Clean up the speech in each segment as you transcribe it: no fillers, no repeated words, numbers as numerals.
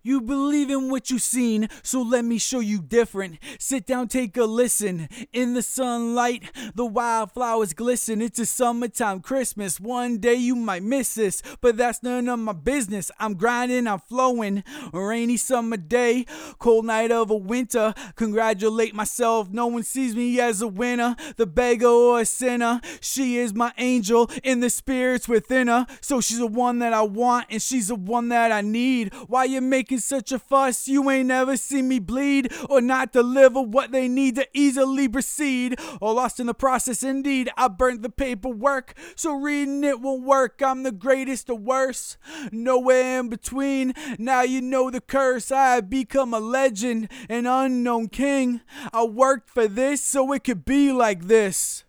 You believe in what you've seen, so let me show you different. Sit down, take a listen. In the sunlight, the wildflowers glisten. It's a summertime Christmas. One day you might miss this, but that's none of my business. I'm grinding, I'm flowing. A rainy summer day, cold night of a winter. Congratulate myself, no one sees me as a winner. The beggar or a sinner. She is my angel, in the spirits within her. So she's the one that I want, and she's the one that I need. Why you making such a fuss? You ain't never seen me bleed or not deliver what they need to easily proceed. Or lost in the process, indeed. I burnt the paperwork, so reading it won't work. I'm the greatest or worse, nowhere in between. Now you know the curse. I have become a legend, an unknown king. I worked for this so it could be like this.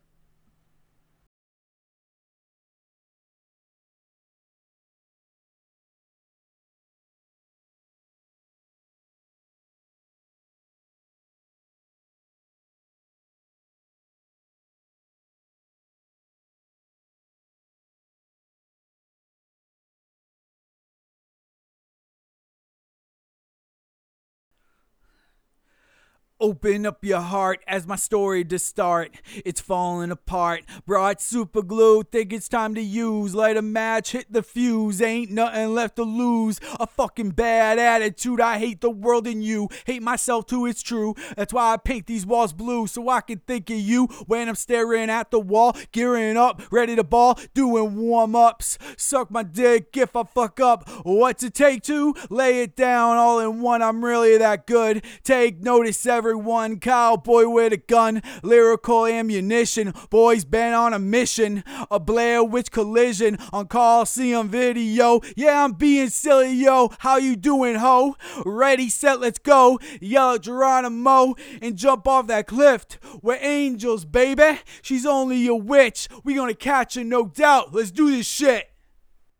Open up your heart as my story to start. It's falling apart. Brought super glue, think it's time to use. Light a match, hit the fuse. Ain't nothing left to lose. A fucking bad attitude. I hate the world and you. Hate myself too, it's true. That's why I paint these walls blue, so I can think of you when I'm staring at the wall. Gearing up, ready to ball, doing warm-ups. Suck my dick if I fuck up. What's it take to lay it down all in one? I'm really that good. Take notice, everyone. Cowboy with a gun, lyrical ammunition. Boys been on a mission. A Blair Witch collision on Coliseum video. Yeah, I'm being silly, yo. How you doing, ho? Ready, set, let's go. Yell at Geronimo and jump off that cliff. We're angels, baby. She's only a witch. We gonna catch her, no doubt. Let's do this shit.